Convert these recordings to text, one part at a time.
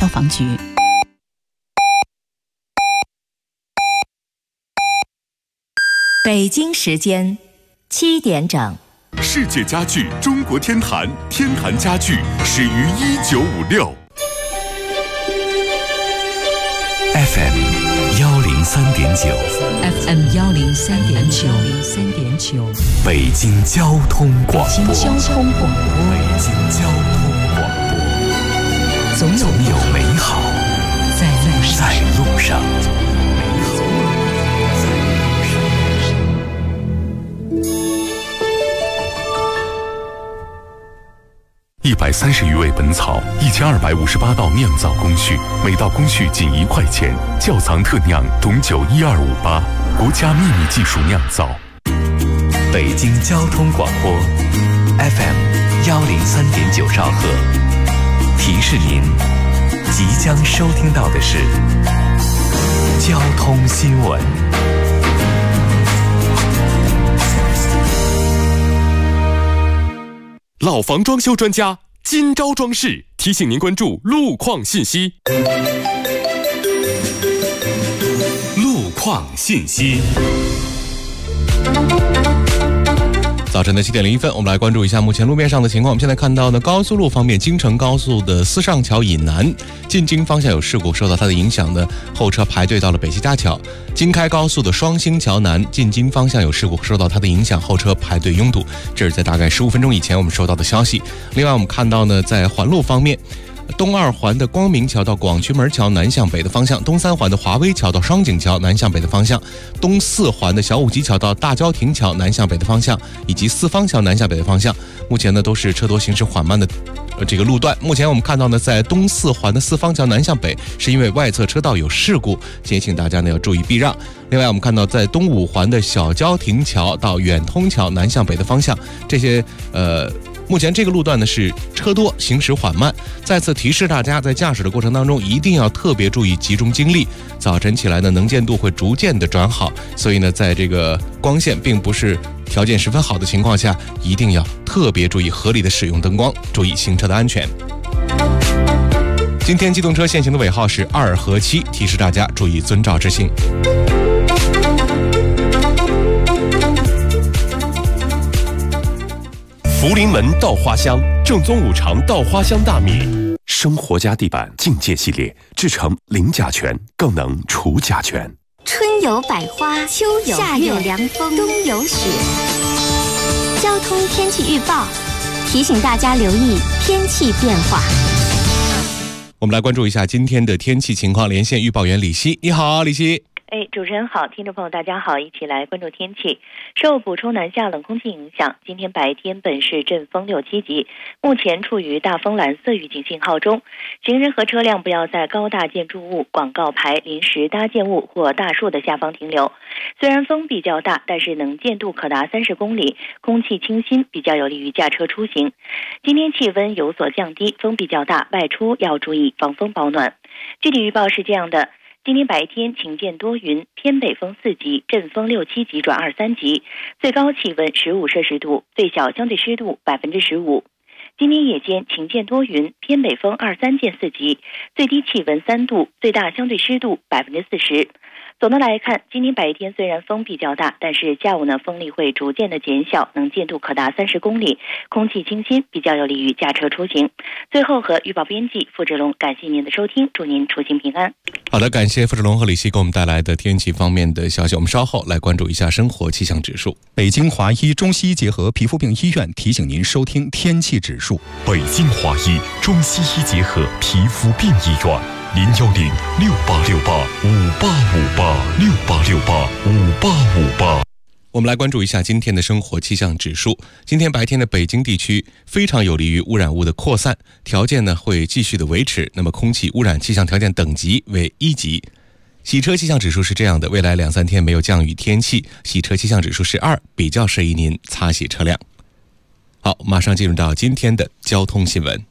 防局。 北京时间7点整。 世界家具中国天坛，天坛家具始于1956。FM 103.9 FM 103.9 北京交通广播。 北京交通广播。总有美好在路上。 130余味本草，1258道酿造工序，每道工序仅1块钱。窖藏特酿董酒12588，国家秘密技术酿造。 北京交通广播 FM 103.9兆赫，提示您即将收听到的是交通新闻。 老房装修专家今朝装饰提醒您关注路况信息。路况信息。 早晨的7点01分，我们来关注一下目前路面上的情况。我们现在看到呢，高速路方面，京承高速的思上桥以南进京方向有事故，受到它的影响呢，后车排队到了北西家桥。京开高速的双星桥南进京方向有事故，受到它的影响，后车排队拥堵。这是在大概15分钟以前我们收到的消息。另外我们看到呢，在环路方面，东2环的光明桥到广渠门桥南向北的方向，东3环的华威桥到双井桥南向北的方向，东4环的小武基桥到大郊亭桥南向北的方向，以及四方桥南向北的方向，目前呢都是车多行驶缓慢的这个路段。目前我们看到呢，在东4环的四方桥南向北，是因为外侧车道有事故，建议请大家呢要注意避让。另外我们看到在东5环的小郊亭桥到远通桥南向北的方向，这些目前这个路段呢是车多行驶缓慢，再次提示大家在驾驶的过程当中一定要特别注意集中精力。早晨起来呢能见度会逐渐的转好，所以呢在这个光线并不是条件十分好的情况下，一定要特别注意合理的使用灯光，注意行车的安全。今天机动车限行的尾号是2和7，提示大家注意遵照执行。 福临门稻花香，正宗5常稻花香大米，生活家地板境界系列，制成零甲醛，更能除甲醛。 春有百花，秋有夏有凉风，冬有雪。交通天气预报提醒大家留意天气变化。 我们来关注一下今天的天气情况，连线预报员李希。你好，李希。 主持人好，听众朋友大家好，一起来关注天气。受补充南下冷空气影响，今天白天本市阵风6、7级，目前处于大风蓝色预警信号中。行人和车辆不要在高大建筑物、广告牌、临时搭建物或大树的下方停留。虽然风比较大，但是能见度可达30公里，空气清新，比较有利于驾车出行。今天气温有所降低，风比较大，外出要注意防风保暖。具体预报是这样的。今天白天晴间多云，偏北风4级，阵风6、7级转2、3级，最高气温15摄氏度，最小相对湿度15%。今天夜间晴间多云，偏北风2、3见4级，最低气温3度，最大相对湿度40%。总的来看，今天白天虽然风比较大，但是下午呢风力会逐渐的减小，能见度可达30公里，空气清新，比较有利于驾车出行。最后和预报编辑付志龙感谢您的收听，祝您出行平安。 好的，感谢付志龙和李希给我们带来的天气方面的消息。我们稍后来关注一下生活气象指数。 北京华医中西医结合皮肤病医院提醒您收听天气指数。 北京华医中西医结合皮肤病医院，010-6868-5858，6868-5858。 我们来关注一下今天的生活气象指数。今天白天的北京地区非常有利于污染物的扩散，条件呢会继续的维持，那么空气污染气象条件等级为1级。洗车气象指数是这样的，未来2、3天没有降雨天气，洗车气象指数是2，比较适宜您擦洗车辆。好，马上进入到今天的交通新闻。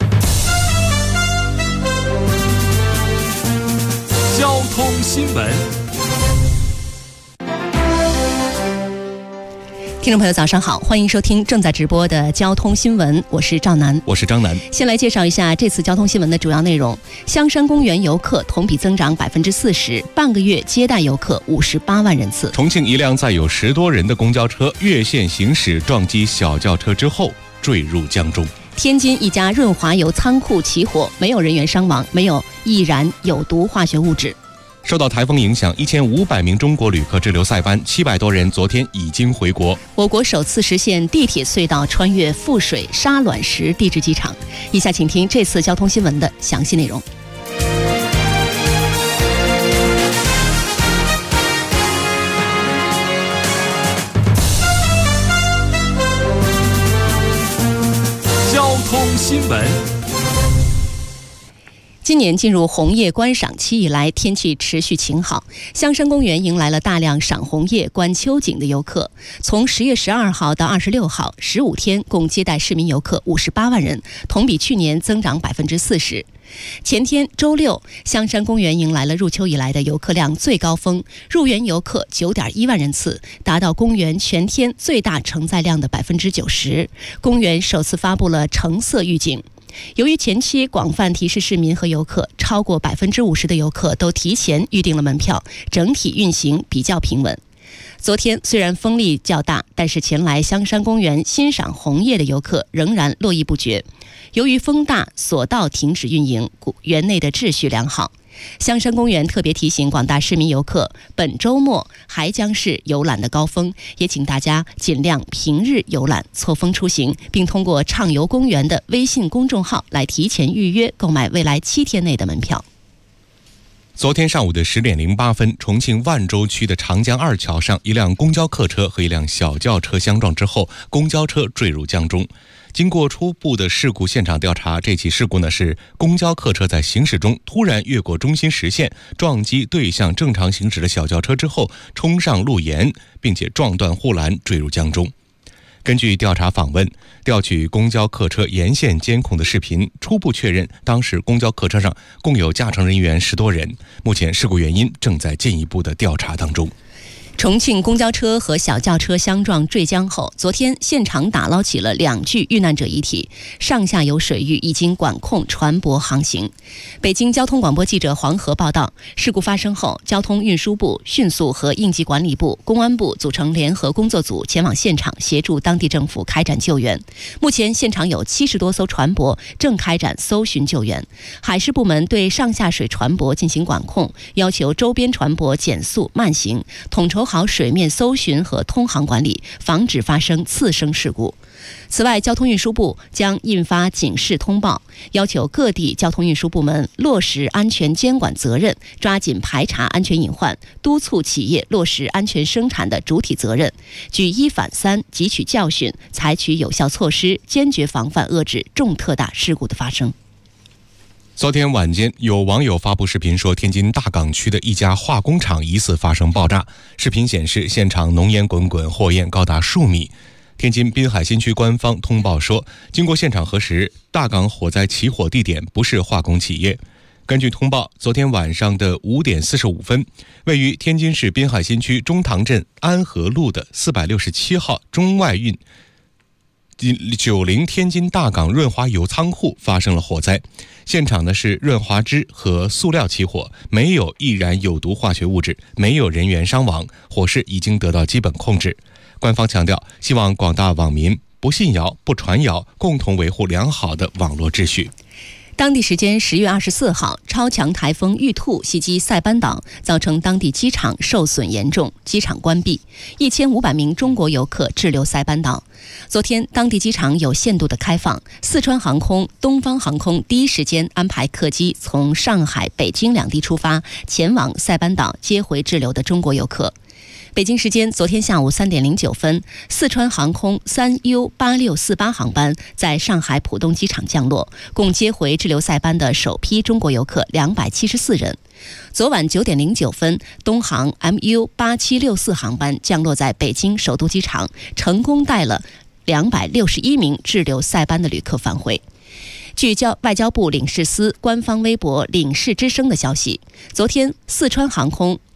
交通新闻。 听众朋友早上好，欢迎收听正在直播的交通新闻，我是赵楠。 我是张楠。 先来介绍一下这次交通新闻的主要内容。香山公园游客同比增长40%，半个月接待游客58万人次。 重庆一辆载有10多人的公交车越线行驶，撞击小轿车之后坠入江中。 天津一家润滑油仓库起火，没有人员伤亡，没有易燃有毒化学物质。 受到台风影响，1500名中国旅客滞留塞班，700多人昨天已经回国。 我国首次实现地铁隧道穿越富水沙卵石地质机场。以下请听这次交通新闻的详细内容。 交通新闻。 今年进入红叶观赏期以来，天气持续晴好，香山公园迎来了大量赏红叶、观秋景的游客。从10月12号到26号，15天共接待市民游客58万人，同比去年增长40%。前天周六，香山公园迎来了入秋以来的游客量最高峰，入园游客9.1万人次，达到公园全天最大承载量的90%。公园首次发布了橙色预警。由于前期广泛提示市民和游客，超过50%的游客都提前预订了门票，整体运行比较平稳。昨天虽然风力较大，但是前来香山公园欣赏红叶的游客仍然络绎不绝。由于风大，索道停止运营，园内的秩序良好。香山公园特别提醒广大市民游客，本周末还将是游览的高峰，也请大家尽量平日游览，错峰出行，并通过畅游公园的微信公众号来提前预约购买未来7天内的门票。 昨天上午的10点08分，重庆万州区的长江二桥上，一辆公交客车和一辆小轿车相撞之后，公交车坠入江中。经过初步的事故现场调查，这起事故呢是公交客车在行驶中突然越过中心实线，撞击对向正常行驶的小轿车之后冲上路沿，并且撞断护栏坠入江中。根据调查访问，调取公交客车沿线监控的视频，初步确认当时公交客车上共有驾乘人员10多人。目前事故原因正在进一步的调查当中。 重庆公交车和小轿车相撞坠江后，昨天现场打捞起了2具遇难者遗体，上下游水域已经管控船舶航行。北京交通广播记者黄河报道，事故发生后，交通运输部迅速和应急管理部、公安部组成联合工作组前往现场协助当地政府开展救援。目前现场有70多艘船舶正开展搜寻救援，海事部门对上下水船舶进行管控，要求周边船舶减速慢行，统筹好水面搜寻和通航管理，防止发生次生事故。此外，交通运输部将印发警示通报，要求各地交通运输部门落实安全监管责任，抓紧排查安全隐患，督促企业落实安全生产的主体责任，举一反三，汲取教训，采取有效措施，坚决防范遏制重特大事故的发生。 昨天晚间，有网友发布视频说，天津大港区的一家化工厂疑似发生爆炸。视频显示，现场浓烟滚滚，火焰高达数米。天津滨海新区官方通报说，经过现场核实，大港火灾起火地点不是化工企业。根据通报，昨天晚上的5点45分，位于天津市滨海新区中塘镇安和路的467号中外运90天津大港润滑油仓库发生了火灾，现场呢是润滑脂和塑料起火，没有易燃有毒化学物质，没有人员伤亡，火势已经得到基本控制。官方强调，希望广大网民不信谣、不传谣，共同维护良好的网络秩序。 当地时间10月24号，超强台风玉兔袭击塞班岛，造成当地机场受损严重，机场关闭，1500名中国游客滞留塞班岛。昨天，当地机场有限度的开放，四川航空、东方航空第一时间安排客机从上海、北京两地出发，前往塞班岛接回滞留的中国游客。北京时间昨天下午3点09分，四川航空3U8648航班在上海浦东机场降落，共接回滞留塞班的首批中国游客274人。昨晚9点09分，东航 MU8764 航班降落在北京首都机场，成功带了261名滞留塞班的旅客返回。据外交部领事司官方微博领事之声的消息，昨天四川航空、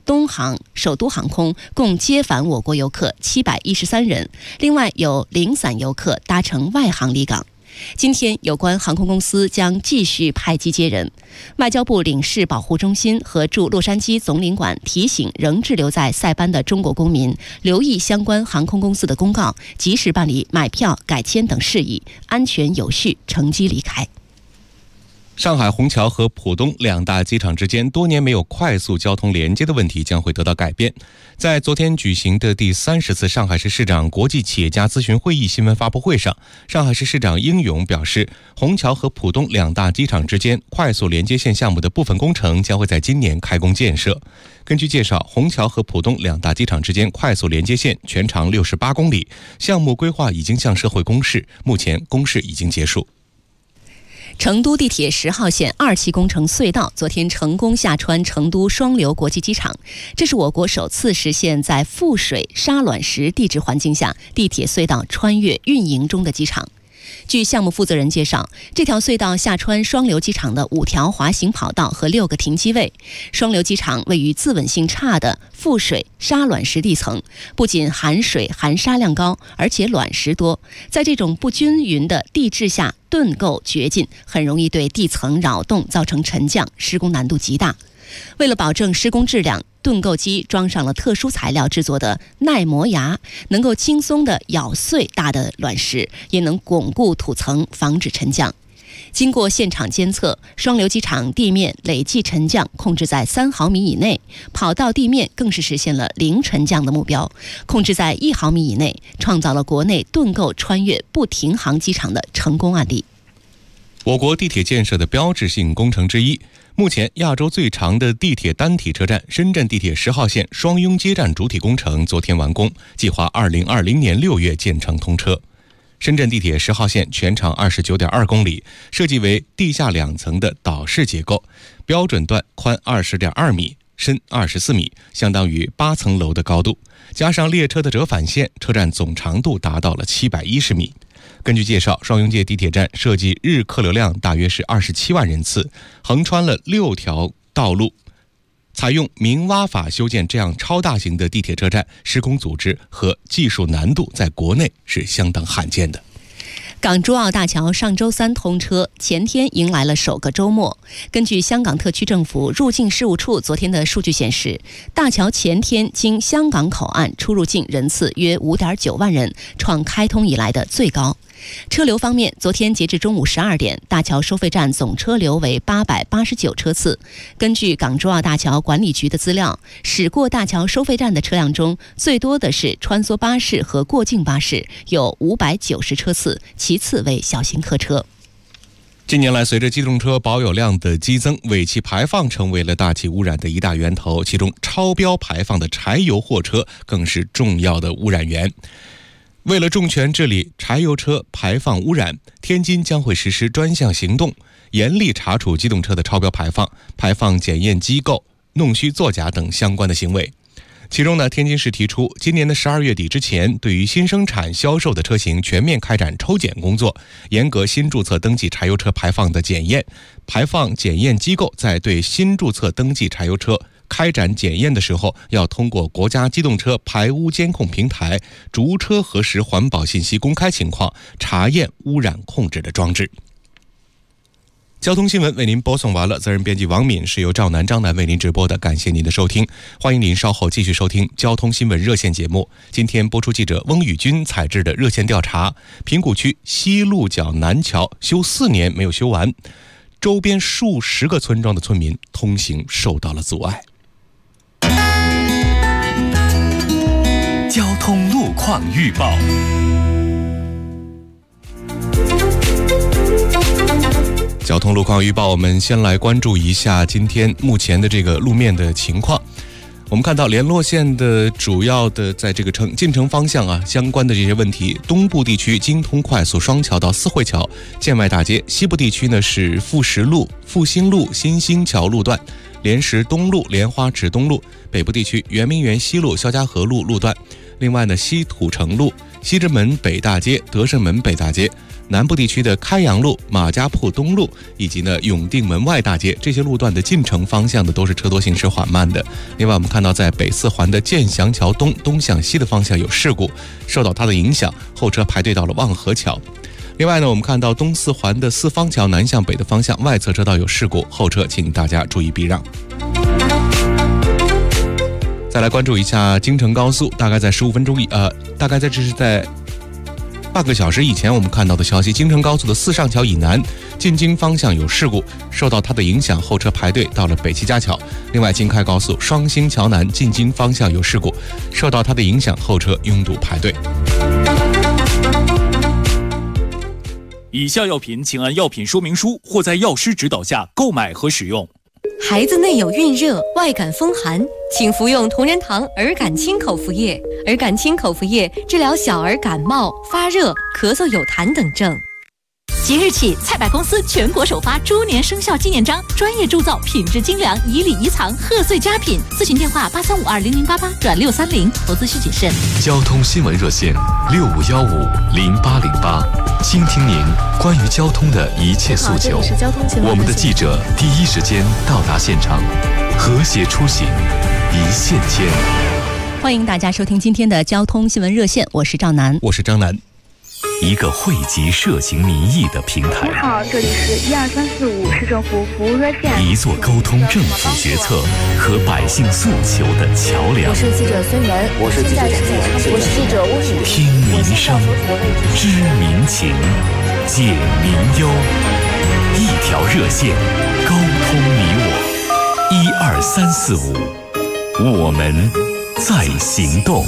东航、首都航空共接返我国游客713人，另外有零散游客搭乘外航离港。今天，有关航空公司将继续派机接人。外交部领事保护中心和驻洛杉矶总领馆提醒仍滞留在塞班的中国公民，留意相关航空公司的公告，及时办理买票、改签等事宜，安全有序乘机离开。 上海虹桥和浦东两大机场之间多年没有快速交通连接的问题将会得到改变。在昨天举行的第30次上海市市长国际企业家咨询会议新闻发布会上，上海市市长应勇表示，虹桥和浦东两大机场之间快速连接线项目的部分工程将会在今年开工建设。根据介绍，虹桥和浦东两大机场之间快速连接线全长68公里，项目规划已经向社会公示，目前公示已经结束。 成都地铁10号线2期工程隧道昨天成功下穿成都双流国际机场，这是我国首次实现在覆水沙卵石地质环境下地铁隧道穿越运营中的机场。据项目负责人介绍，这条隧道下穿双流机场的5条滑行跑道和6个停机位。双流机场位于自稳性差的覆水沙卵石地层，不仅含水含沙量高，而且卵石多，在这种不均匀的地质下盾构掘进，很容易对地层扰动造成沉降，施工难度极大。为了保证施工质量，盾构机装上了特殊材料制作的耐磨牙，能够轻松地咬碎大的卵石，也能巩固土层，防止沉降。经过现场监测，双流机场地面累计沉降控制在3毫米以内，跑道地面更是实现了0沉降的目标，控制在1毫米以内，创造了国内盾构穿越不停航机场的成功案例。 我国地铁建设的标志性工程之一，目前亚洲最长的地铁单体车站深圳地铁10号线双拥接站主体工程昨天完工，计划2020年6月建成通车。深圳地铁10号线全长29.2公里，设计为地下2层的岛式结构，标准段宽20.2米，深24米，相当于8层楼的高度，加上列车的折返线，车站总长度达到了710米。根据介绍，双拥接地铁站设计日客流量大约是27万人次，横穿了6条道路。采用明挖法修建这样超大型的地铁车站，施工组织和技术难度在国内是相当罕见的。 港珠澳大桥上周3通车，前天迎来了首个周末。根据香港特区政府入境事务处昨天的数据显示，大桥前天经香港口岸出入境人次约5.9万人，创开通以来的最高。车流方面，昨天截至中午12点，大桥收费站总车流为889车次。根据港珠澳大桥管理局的资料，驶过大桥收费站的车辆中，最多的是穿梭巴士和过境巴士，有590车次，其次为小型客车。 近年来，随着机动车保有量的激增，尾气排放成为了大气污染的一大源头，其中超标排放的柴油货车更是重要的污染源。为了重拳治理柴油车排放污染，天津将会实施专项行动，严厉查处机动车的超标排放检验机构弄虚作假等相关的行为。其中呢，天津市提出，今年的12月底之前，对于新生产销售的车型全面开展抽检工作，严格新注册登记柴油车排放的检验。排放检验机构在对新注册登记柴油车开展检验的时候，要通过国家机动车排污监控平台逐车核实环保信息公开情况，查验污染控制的装置。交通新闻为您播送完了，责任编辑王敏，是由赵南、张楠为您直播的，感谢您的收听，欢迎您稍后继续收听交通新闻热线节目。今天播出记者翁宇军采制的热线调查：平谷区西路角南桥修4年没有修完，周边数十个村庄的村民通行受到了阻碍。 交通路况预报。 交通路况预报，我们先来关注一下今天目前的这个路面的情况。我们看到联络线的主要的在这个进城方向相关的这些问题，东部地区京通快速双桥到四惠桥、建外大街，西部地区呢是富石路、复兴路、新兴桥路段、莲石东路、莲花池东路，北部地区圆明园西路、肖家河路路段。另外呢，西土城路、西直门北大街、德胜门北大街、 南部地区的开阳路、马家铺东路以及呢永定门外大街这些路段的进城方向的都是车多行驶缓慢的。另外我们看到在北四环的建祥桥东向西的方向有事故，受到它的影响，后车排队到了望河桥。另外呢，我们看到东四环的四方桥南向北的方向外侧车道有事故，后车请大家注意避让。再来关注一下京承高速，大概在15分钟大概这是在半个小时以前我们看到的消息，京承高速的四上桥以南进京方向有事故，受到它的影响，后车排队到了北七家桥。另外京开高速双星桥南进京方向有事故，受到它的影响，后车拥堵排队。 以下药品请按药品说明书或在药师指导下购买和使用。 孩子内有孕热、外感风寒，请服用同仁堂儿感清口服液。儿感清口服液治疗小儿感冒、发热、咳嗽、有痰等症。 即日起，菜百公司全国首发猪年生肖纪念章，专业铸造，品质精良，以礼仪藏，贺岁佳品。咨询电话83520088-630，投资需谨慎。 交通新闻热线65150808，倾听您关于交通的一切诉求。我们的记者第一时间到达现场，和谐出行，一线牵。 欢迎大家收听今天的交通新闻热线，我是赵楠， 我是张楠。 一个汇集社情民意的平台。 你好，这里是12345市政府服务热线。 一座沟通政府决策和百姓诉求的桥梁。 我是记者孙源， 我是记者我是记者温雨。 听民声，知民情，解民忧，一条热线，沟通你我。12345，我们在行动。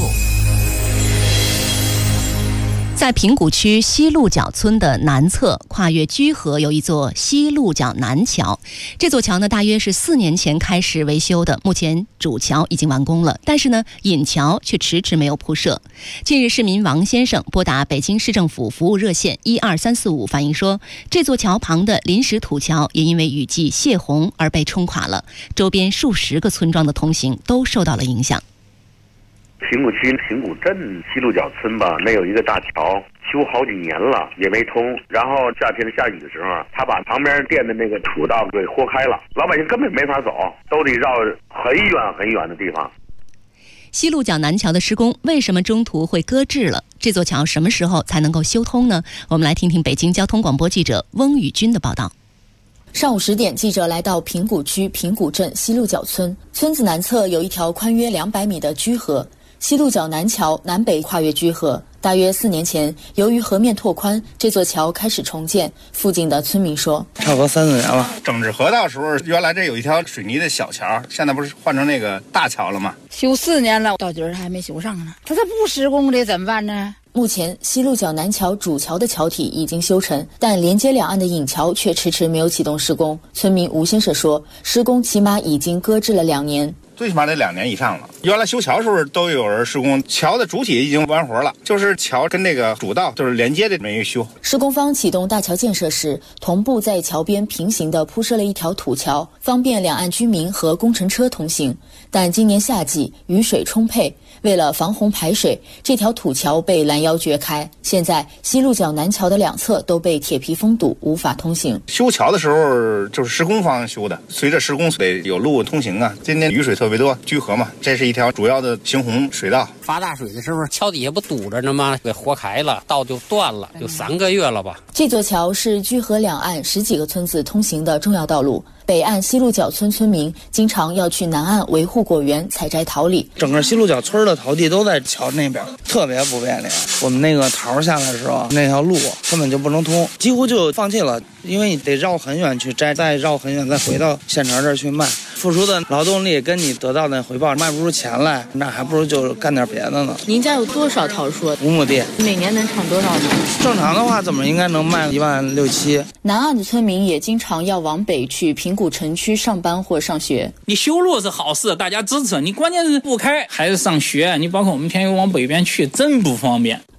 在平谷区西鹿角村的南侧，跨越居河有一座西鹿角南桥。这座桥呢，大约是4年前开始维修的，目前主桥已经完工了，但是呢，引桥却迟迟没有铺设。近日，市民王先生拨打北京市政府服务热线12345，反映说，这座桥旁的临时土桥也因为雨季泄洪而被冲垮了，周边数十个村庄的通行都受到了影响。 平谷区平谷镇西鹿角村吧，那有一个大桥，修好几年了也没通，然后夏天下雨的时候，他把旁边垫的那个土道给豁开了，老百姓根本没法走，都得绕很远很远的地方。 西鹿角南桥的施工为什么中途会搁置了？这座桥什么时候才能够修通呢？我们来听听北京交通广播记者翁宇军的报道。 上午10点，记者来到平谷区平谷镇西鹿角村，村子南侧有一条宽约200米的居河，西鹿角南桥南北跨越居河。大约4年前，由于河面拓宽，这座桥开始重建。附近的村民说， 差不多3、4年了。整治河道时候，原来这有一条水泥的小桥，现在不是换成那个大桥了吗？ 修4年了，到今儿还没修上呢。他这不施工的怎么办呢？ 目前，西鹿角南桥主桥的桥体已经修成，但连接两岸的引桥却迟迟没有启动施工。村民吴先生说，施工起码已经搁置了2年。 最起码得2年以上了。原来修桥的时候都有人施工，桥的主体已经完活了，就是桥跟那个主道就是连接的没修。 施工方启动大桥建设时，同步在桥边平行地铺设了一条土桥，方便两岸居民和工程车通行。但今年夏季雨水充沛，为了防洪排水，这条土桥被拦腰掘开。现在西鹿角南桥的2侧都被铁皮封堵，无法通行。 修桥的时候就是施工方修的，随着施工得有路通行啊。今年雨水特别多，居河嘛，这是一条主要的行洪水道。 发大水的时候，桥底下不堵着呢吗？给豁开了，道就断了，就3个月了吧。 这座桥是居河两岸10几个村子通行的重要道路。北岸西鹿角村村民经常要去南岸维护果园采摘桃李， 整个西鹿角村的桃地都在桥那边，特别不便利。我们那个桃下来的时候，那条路根本就不能通，几乎就放弃了，因为你得绕很远去摘，再绕很远再回到县城这儿去卖，付出的劳动力跟你得到的回报卖不出钱来，那还不如就干点别的呢。 您家有多少桃树 ？5亩地， 每年能产多少呢？ 正常的话，怎么应该能卖1.6、7万。 南岸的村民也经常要往北去平谷城区上班或上学。 你修路是好事，大家支持，你关键是不开还是上学，你包括我们偏往北边去，真不方便。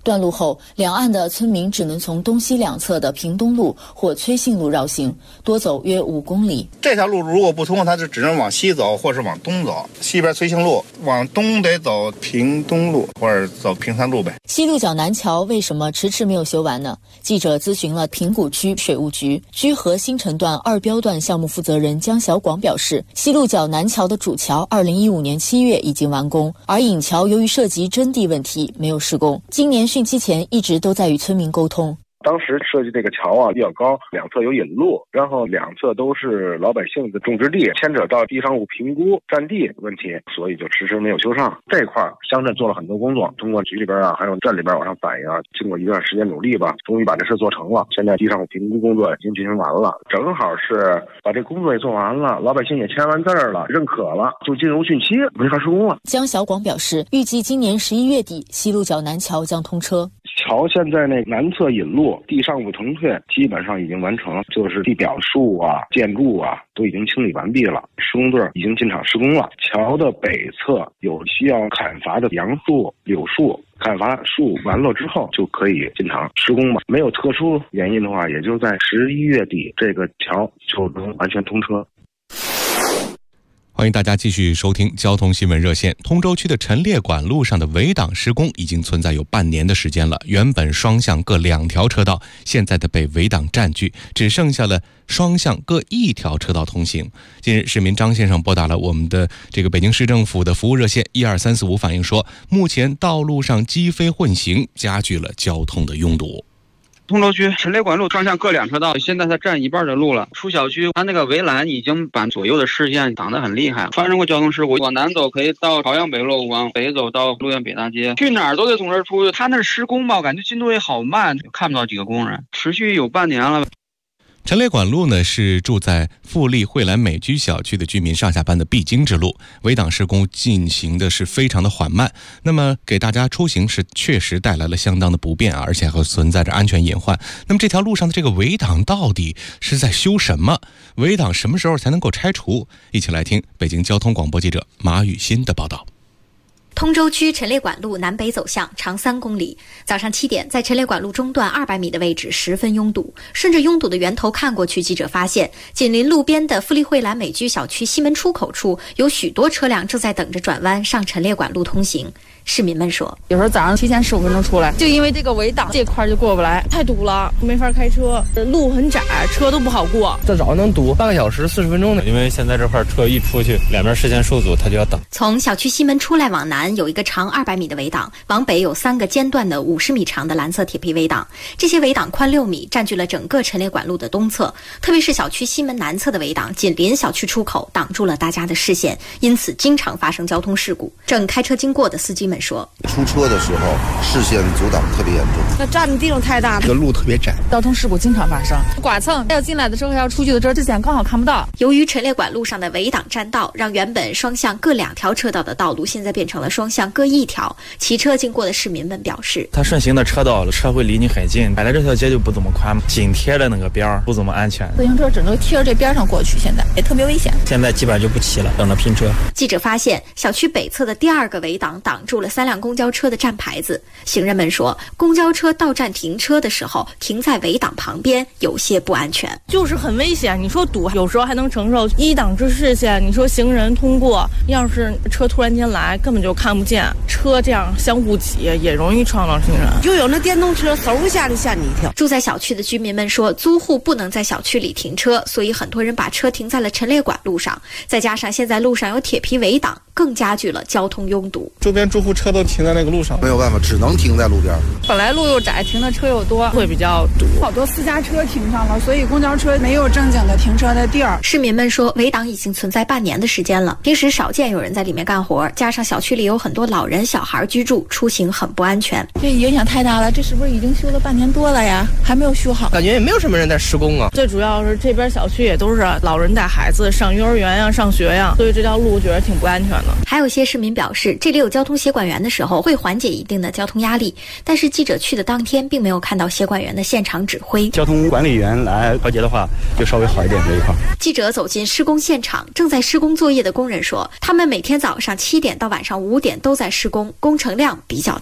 断路后，两岸的村民只能从东西两侧的平东路或崔姓路绕行，多走约5公里。 这条路如果不通，它就只能往西走，或是往东走。西边崔姓路，往东得走平东路，或者走平三路呗。 西路角南桥为什么迟迟没有修完呢？记者咨询了平谷区水务局居河新城段2标段项目负责人江小广表示，西路角南桥的主桥2015年7月已经完工，而引桥由于涉及征地问题没有施工，今年汛期前一直都在与村民沟通。 当时设计这个桥比较高，两侧有引路，然后两侧都是老百姓的种植地，牵扯到地上物评估占地问题，所以就迟迟没有修上。这块乡镇做了很多工作，通过局里边还有镇里边往上反映经过一段时间努力吧，终于把这事做成了。现在地上物评估工作已经进行完了，正好是把这工作也做完了，老百姓也签完字了，认可了，就进入汛期，没法施工了。 江小广表示，预计今年11月底西路角南桥将通车。 桥现在那南侧引路地上物腾退基本上已经完成，就是地表树建筑都已经清理完毕了，施工队已经进场施工了。桥的北侧有需要砍伐的杨树、柳树，砍伐树完了之后就可以进场施工嘛。没有特殊原因的话，也就在11月底这个桥就能完全通车。 欢迎大家继续收听交通新闻热线。通州区的陈列馆路上的围挡施工已经存在有半年的时间了，原本双向各2条车道，现在的被围挡占据，只剩下了双向各1条车道通行。近日，市民张先生拨打了我们的这个北京市政府的服务热线12345，反映说，目前道路上机非混行，加剧了交通的拥堵。 通州区陈列馆路双向各2车道，现在它占一半的路了。出小区，它那个围栏已经把左右的视线挡得很厉害，发生过交通事故。往南走可以到朝阳北路，往北走到路苑北大街，去哪儿都得从这儿出去。它那施工吧，我感觉进度也好慢，看不到几个工人，持续有半年了。 陈列馆路呢是住在富丽蕙兰美居小区的居民上下班的必经之路，围挡施工进行的是非常的缓慢，那么给大家出行是确实带来了相当的不便而且还存在着安全隐患。那么这条路上的这个围挡到底是在修什么？围挡什么时候才能够拆除？一起来听北京交通广播记者马雨欣的报道。 通州区陈列馆路南北走向长3公里，早上7点，在陈列馆路中段200米的位置十分拥堵。顺着拥堵的源头看过去，记者发现，紧邻路边的富丽蕙兰美居小区西门出口处，有许多车辆正在等着转弯上陈列馆路通行。市民们说， 有时候早上提前15分钟出来，就因为这个围挡这块就过不来，太堵了，没法开车，路很窄，车都不好过。 这早上能堵半个小时40分钟呢，因为现在这块车一出去，两边视线受阻，它就要等。 从小区西门出来往南有一个长200米的围挡，往北有3个间断的50米长的蓝色铁皮围挡，这些围挡宽6米，占据了整个陈列馆路的东侧，特别是小区西门南侧的围挡紧邻小区出口，挡住了大家的视线，因此经常发生交通事故。正开车经过的司机们说， 出车的时候视线阻挡特别严重， 那占的地方太大， 这个路特别窄， 交通事故经常发生，剐蹭，要进来的车和要出去的车之前刚好看不到。 由于陈列馆路上的围挡占道，让原本双向各2条车道的道路现在变成了双向各1条。骑车经过的市民们表示， 它顺行的车道车会离你很近，本来这条街就不怎么宽，紧贴着那个边儿，不怎么安全。 自行车只能贴着这边上过去，现在也特别危险。 现在基本上就不骑了，等着拼车。 记者发现，小区北侧的第2个围挡挡住了3辆公交车的站牌子。行人们说，公交车到站停车的时候，停在围挡旁边有些不安全， 就是很危险。你说堵，有时候还能承受，1挡制视线，你说行人通过，要是车突然间来，根本就看不见。车这样相互挤，也容易撞到行人。 就有那电动车，嗖一下就吓你一跳。 住在小区的居民们说，租户不能在小区里停车，所以很多人把车停在了陈列馆路上。再加上现在路上有铁皮围挡，更加剧了交通拥堵。 周边住户车都停在那个路上， 没有办法，只能停在路边。 本来路又窄，停的车又多，会比较堵。 好多私家车停上了，所以公交车没有正经的停车的地儿。 市民们说，围挡已经存在半年的时间了，平时少见有人在里面干活，加上小区里有很多老人小孩居住，出行很不安全。 这影响太大了，这是不是已经修了半年多了呀？还没有修好， 感觉也没有什么人在施工啊。 最主要是这边小区也都是老人带孩子上幼儿园呀、上学呀，所以这条路觉得挺不安全的。 还有些市民表示，这里有交通协管员的时候会缓解一定的交通压力，但是记者去的当天并没有看到协管员的现场指挥。 交通管理员来调节的话，就稍微好一点这一块。 记者走进施工现场，正在施工作业的工人说，他们每天早上7点到晚上5点都在施工，工程量比较大。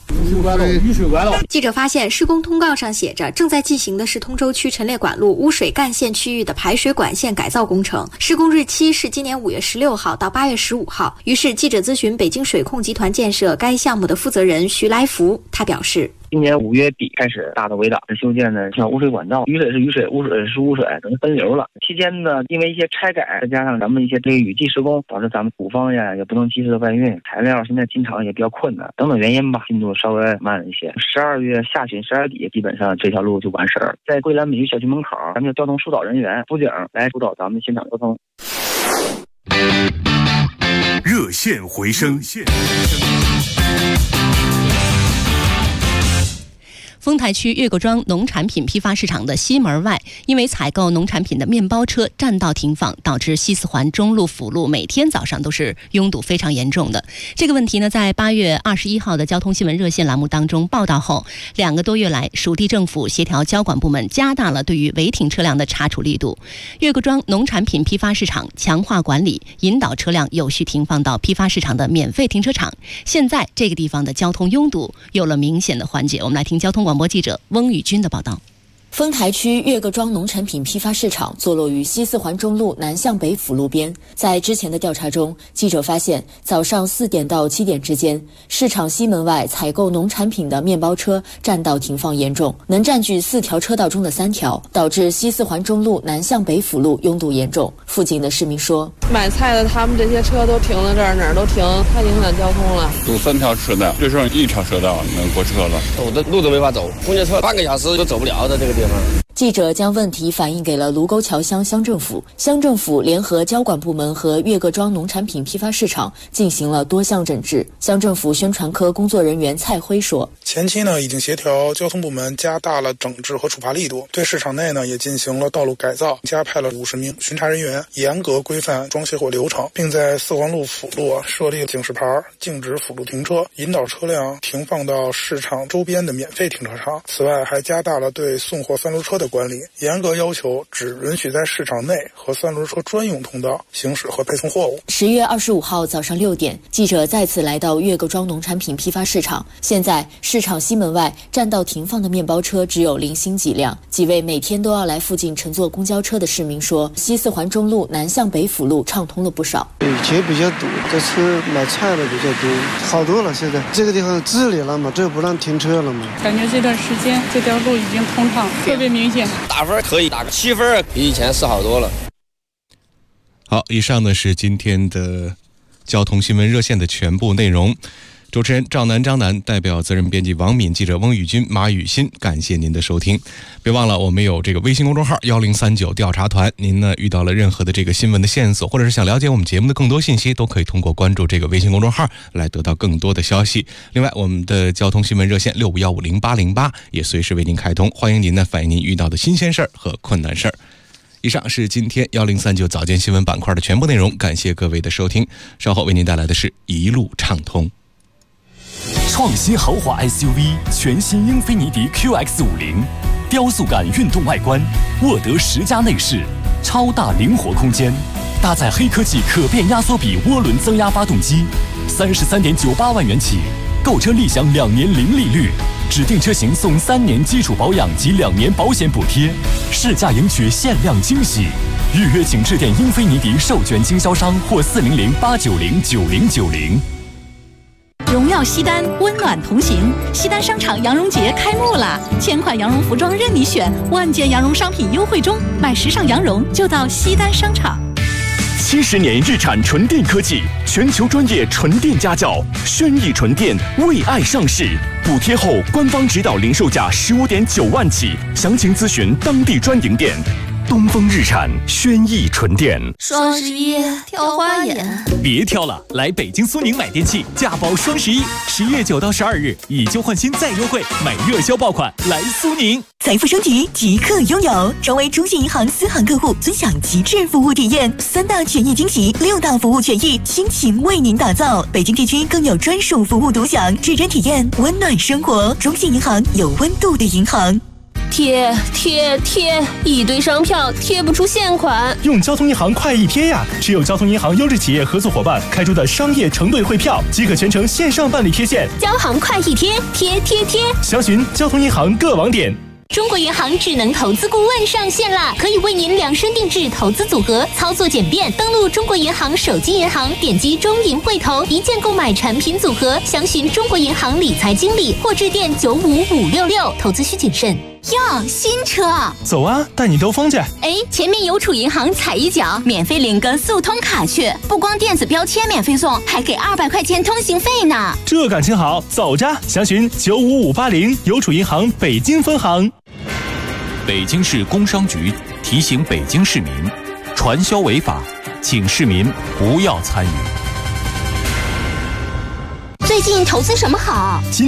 雨水管道。 记者发现，施工通告上写着正在进行的是通州区陈列馆路污水干线区域的排水管线改造工程，施工日期是今年5月16号到8月15号。于是记者咨询北京水控集团建设该项目的负责人徐来福，他表示， 今年5月底开始大的围挡修建呢，像污水管道，雨水是雨水，污水是污水，等于分流了。期间呢，因为一些拆改，再加上咱们一些这个雨季施工，导致咱们土方呀也不能及时的外运，材料现在进场也比较困难，等等原因吧，进度稍微慢了一些。12月下旬、12月底，基本上这条路就完事儿了。在桂兰美居小区门口，咱们有交通疏导人员辅警来疏导咱们现场交通。 热线回声。 丰台区越沟庄农产品批发市场的西门外，因为采购农产品的面包车占道停放，导致西四环中路、辅路每天早上都是拥堵非常严重的。这个问题呢，在8月21号的交通新闻热线栏目当中报道后，2个多月来，属地政府协调交管部门加大了对于违停车辆的查处力度。越沟庄农产品批发市场强化管理，引导车辆有序停放到批发市场的免费停车场。现在这个地方的交通拥堵有了明显的缓解。我们来听交通广播记者翁宇军的报道。 丰台区越沟庄农产品批发市场坐落于西四环中路南向北辅路边。在之前的调查中，记者发现早上4点到7点之间，市场西门外采购农产品的面包车占道停放严重，能占据4条车道中的3条，导致西四环中路南向北辅路拥堵严重。附近的市民说， 买菜的他们这些车都停在这儿，哪儿都停，太影响交通了。 堵3条车道，就剩1条车道能过车了， 我的路都没法走，公交车半个小时都走不了的这个地方。 记者将问题反映给了卢沟桥乡乡政府，乡政府联合交管部门和越沟庄农产品批发市场进行了多项整治。乡政府宣传科工作人员蔡辉说， 前期呢已经协调交通部门加大了整治和处罚力度，对市场内呢也进行了道路改造，加派了50名巡查人员，严格规范装卸货流程，并在四环路辅路设立警示牌，禁止辅路停车，引导车辆停放到市场周边的免费停车场。此外，还加大了对送货3轮车的管理，严格要求只允许在市场内和3轮车专用通道行驶和配送货物。 10月25号早上6点，记者再次来到越沟庄农产品批发市场。现在市场西门外占道停放的面包车只有零星几辆。几位每天都要来附近乘坐公交车的市民说，西四环中路南向北辅路畅通了不少。 以前比较堵，这次买菜的比较多，好多了。现在这个地方治理了嘛，这不让停车了嘛。 感觉这段时间这条路已经通畅，特别明显。 打分可以打个7分，比以前是好多了。 好，以上呢是今天的交通新闻热线的全部内容。主持人赵楠、张楠，代表责任编辑王敏，记者翁宇军、马雨欣，感谢您的收听。别忘了，我们有这个微信公众号1039调查团。您呢遇到了任何的这个新闻的线索，或者是想了解我们节目的更多信息，都可以通过关注这个微信公众号来得到更多的消息。另外，我们的交通新闻热线65150808也随时为您开通，欢迎您呢反映您遇到的新鲜事儿和困难事儿。以上是今天1039早间新闻板块的全部内容，感谢各位的收听。稍后为您带来的是一路畅通。 创新豪华 SUV 全新英菲尼迪 QX50， 雕塑感运动外观，沃德10加内饰，超大灵活空间，搭载黑科技可变压缩比涡轮增压发动机，33.98万元起，购车立享2年零利率，指定车型送3年基础保养及2年保险补贴，试驾赢取限量惊喜。预约请致电英菲尼迪授权经销商或400-890-9090。 荣耀西单，温暖同行。西单商场羊绒节开幕啦！1000款羊绒服装任你选，万件羊绒商品优惠中，买时尚羊绒就到西单商场。 70年日产纯电科技，全球专业纯电家教，轩逸纯电为爱上市，补贴后官方指导零售价15.9万起，详情咨询当地专营店。东风日产，轩逸纯电。 双11挑花眼， 别挑了，来北京苏宁买电器，价包双11，11月9到12日以旧换新再优惠，买热销爆款来苏宁。 财富升级即刻拥有，成为中信银行私行客户，尊享极致服务体验，3大权益惊喜，6大服务权益倾情为您打造。北京地区更有专属服务独享，指针体验温暖生活。中信银行有温度的银行。 贴，一堆商票贴不出现款。 用交通银行快易贴呀！持有交通银行优质企业合作伙伴开出的商业承兑汇票，即可全程线上办理贴现。 交行快易贴，贴。 详询交通银行各网点。 中国银行智能投资顾问上线啦，可以为您量身定制投资组合，操作简便。登录中国银行手机银行，点击中银汇投，一键购买产品组合。详询中国银行理财经理或致电95566。投资需谨慎。 哟，新车， 走啊，带你兜风去。 哎，前面邮储银行踩一脚，免费领个速通卡去，不光电子标签免费送，还给200块钱通行费呢。 这感情好，走着。详询95580邮储银行北京分行。 北京市工商局提醒北京市民，传销违法，请市民不要参与。 最近投资什么好？